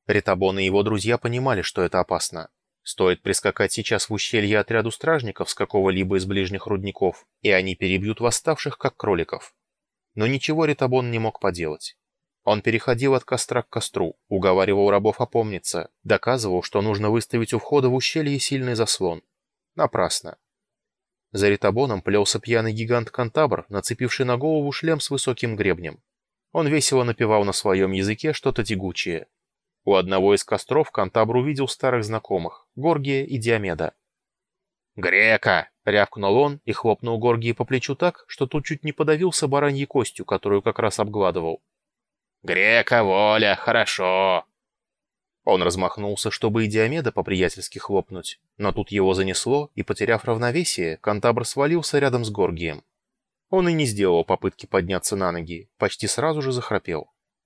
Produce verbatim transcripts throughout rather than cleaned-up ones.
Ритабон и его друзья понимали, что это опасно. Стоит прискакать сейчас в ущелье отряду стражников с какого-либо из ближних рудников, и они перебьют восставших, как кроликов. Но ничего Ритабон не мог поделать. Он переходил от костра к костру, уговаривал рабов опомниться, доказывал, что нужно выставить у входа в ущелье сильный заслон. Напрасно. За Ритабоном плелся пьяный гигант-кантабр, нацепивший на голову шлем с высоким гребнем. Он весело напевал на своем языке что-то тягучее. У одного из костров кантабр увидел старых знакомых — Горгия и Диомеда. «Грека!» — рявкнул он и хлопнул Горгии по плечу так, что тот чуть не подавился бараньей костью, которую как раз обгладывал. «Грека, воля, хорошо!» Он размахнулся, чтобы и Диомеда по-приятельски хлопнуть, но тут его занесло, и, потеряв равновесие, кантабр свалился рядом с Горгием. Он и не сделал попытки подняться на ноги, почти сразу же захрапел.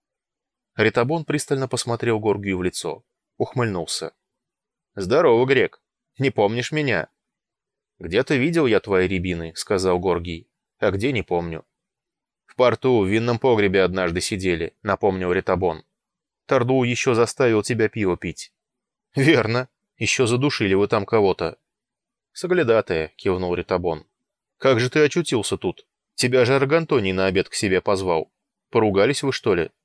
Ритабон пристально посмотрел Горгию в лицо, ухмыльнулся. «Здорово, Грек! Не помнишь меня?» «Где-то видел я твои рябины», — сказал Горгий. «А где, не помню». «В порту, в винном погребе однажды сидели», — напомнил Ритабон. «Тардул еще заставил тебя пиво пить». «Верно. Еще задушили вы там кого-то». «Соглядатая», — кивнул Ритабон. «Как же ты очутился тут? Тебя же Аргантоний на обед к себе позвал. Поругались вы, что ли?»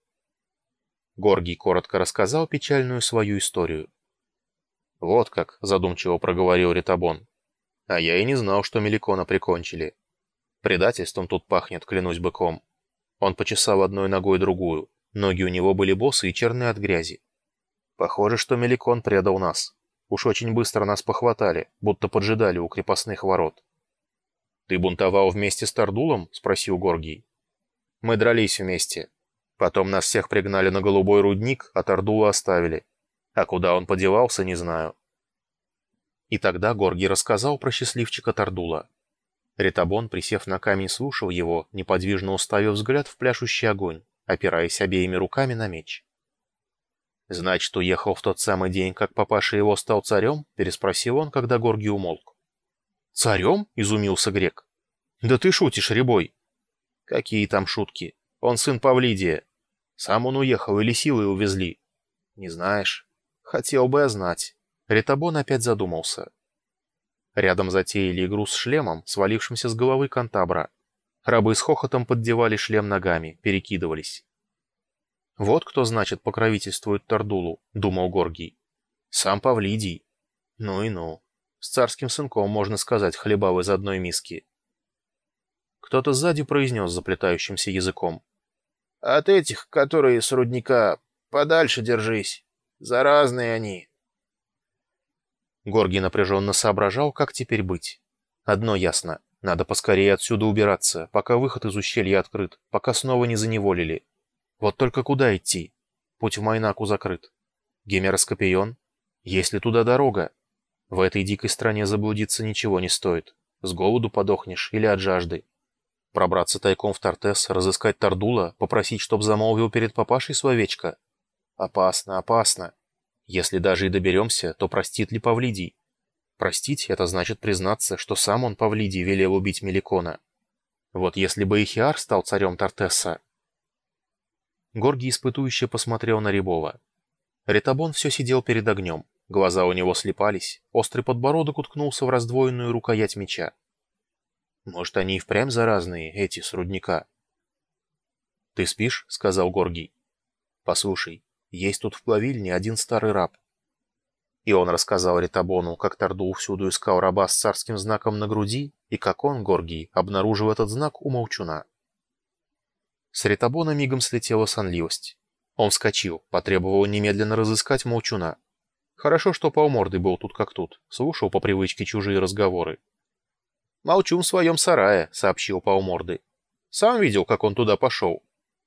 Горгий коротко рассказал печальную свою историю. «Вот как», — задумчиво проговорил Ритабон. «А я и не знал, что Меликона прикончили. Предательством тут пахнет, клянусь быком». Он почесал одной ногой другую. Ноги у него были босы и черные от грязи. «Похоже, что Меликон предал нас. Уж очень быстро нас похватали, будто поджидали у крепостных ворот». «Ты бунтовал вместе с Тардулом?» — спросил Горгий. «Мы дрались вместе. Потом нас всех пригнали на голубой рудник, а Тардула оставили. А куда он подевался, не знаю». И тогда Горгий рассказал про счастливчика Тардула. Ритабон, присев на камень, слушал его, неподвижно уставив взгляд в пляшущий огонь, опираясь обеими руками на меч. «Значит, уехал в тот самый день, как папаша его стал царем?» — переспросил он, когда Горгий умолк. «Царем?» — изумился грек. «Да ты шутишь, Рябой!» «Какие там шутки? Он сын Павлидия. Сам он уехал или силой увезли?» «Не знаешь?» «Хотел бы я знать». Ритабон опять задумался. Рядом затеяли игру с шлемом, свалившимся с головы кантабра. Рабы с хохотом поддевали шлем ногами, перекидывались. «Вот кто, значит, покровительствует Тардулу», — думал Горгий. «Сам Павлидий. Ну и ну. С царским сынком, можно сказать, хлебал из одной миски». Кто-то сзади произнес заплетающимся языком. «От этих, которые с рудника, подальше держись. Заразные они». Горгий напряженно соображал, как теперь быть. Одно ясно. Надо поскорее отсюда убираться, пока выход из ущелья открыт, пока снова не заневолили. Вот только куда идти? Путь в Майнаку закрыт. Гемероскопион? Есть ли туда дорога? В этой дикой стране заблудиться ничего не стоит. С голоду подохнешь или от жажды. Пробраться тайком в Тартес, разыскать Тардула, попросить, чтоб замолвил перед папашей словечко? Опасно, опасно. Если даже и доберемся, то простит ли Павлидий? Простить — это значит признаться, что сам он, Павлидий, велел убить Меликона. Вот если бы Ихиар стал царем Тартесса... Горгий испытующе посмотрел на Рябова. Ритабон все сидел перед огнем. Глаза у него слипались, острый подбородок уткнулся в раздвоенную рукоять меча. Может, они и впрямь заразные, эти с рудника? «Ты спишь?» — сказал Горгий. «Послушай, есть тут в плавильне один старый раб». И он рассказал Ритабону, как Тардул всюду искал раба с царским знаком на груди, и как он, Горгий, обнаружил этот знак у молчуна. С Ритабона мигом слетела сонливость. Он вскочил, потребовал немедленно разыскать молчуна. Хорошо, что Паумордый был тут как тут, слушал по привычке чужие разговоры. «Молчун в своем сарае», — сообщил Паумордый. «Сам видел, как он туда пошел».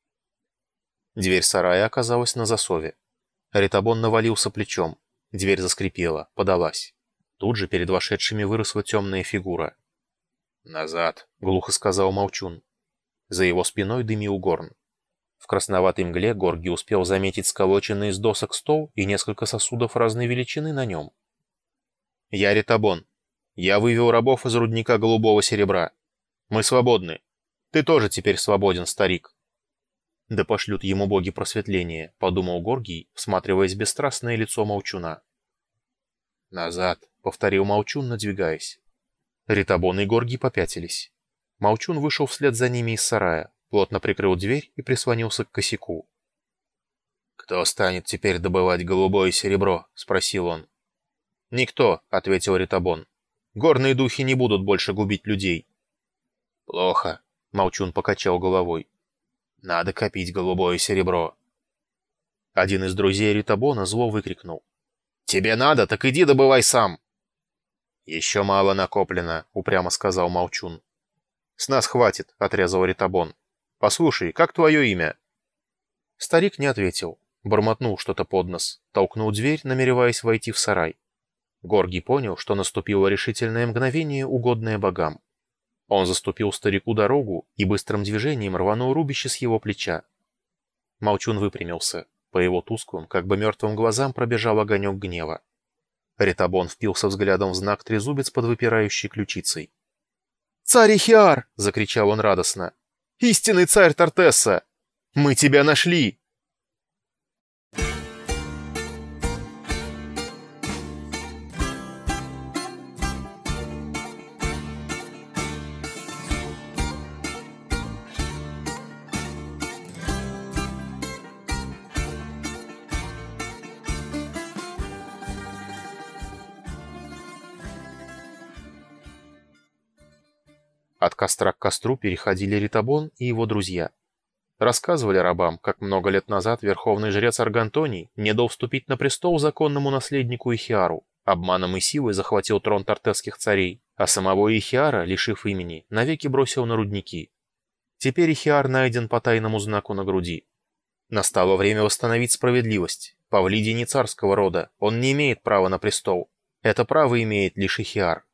Дверь сарая оказалась на засове. Ритабон навалился плечом. Дверь заскрипела, подалась. Тут же перед вошедшими выросла темная фигура. «Назад», — глухо сказал молчун. За его спиной дымил горн. В красноватой мгле Горгий успел заметить сколоченный из досок стол и несколько сосудов разной величины на нем. «Я Ритабон. Я вывел рабов из рудника голубого серебра. Мы свободны. Ты тоже теперь свободен, старик». «Да пошлют ему боги просветления», — подумал Горгий, всматриваясь в бесстрастное лицо Молчуна. «Назад», — повторил Молчун, надвигаясь. Ритабон и Горгий попятились. Молчун вышел вслед за ними из сарая, плотно прикрыл дверь и прислонился к косяку. «Кто станет теперь добывать голубое серебро?» — спросил он. «Никто», — ответил Ритабон. «Горные духи не будут больше губить людей». «Плохо», — Молчун покачал головой. «Надо копить голубое серебро». Один из друзей Ритабона зло выкрикнул. «Тебе надо, так иди добывай сам!» «Еще мало накоплено», — упрямо сказал Молчун. «С нас хватит», — отрезал Ритабон. «Послушай, как твое имя?» Старик не ответил, бормотнул что-то под нос, толкнул дверь, намереваясь войти в сарай. Горгий понял, что наступило решительное мгновение, угодное богам. Он заступил старику дорогу и быстрым движением рванул рубище с его плеча. Молчун выпрямился. По его тусклым, как бы мертвым глазам пробежал огонек гнева. Ритабон впился взглядом в знак трезубец под выпирающей ключицей. «Царь Ихиар!» — закричал он радостно. «Истинный царь Тартесса! Мы тебя нашли!» От костра к костру переходили Ритабон и его друзья. Рассказывали рабам, как много лет назад верховный жрец Аргантоний не дал вступить на престол законному наследнику Ихиару, обманом и силой захватил трон тартесских царей, а самого Ихиара, лишив имени, навеки бросил на рудники. Теперь Ихиар найден по тайному знаку на груди. Настало время восстановить справедливость. Павлидий не царского рода, он не имеет права на престол. Это право имеет лишь Ихиар.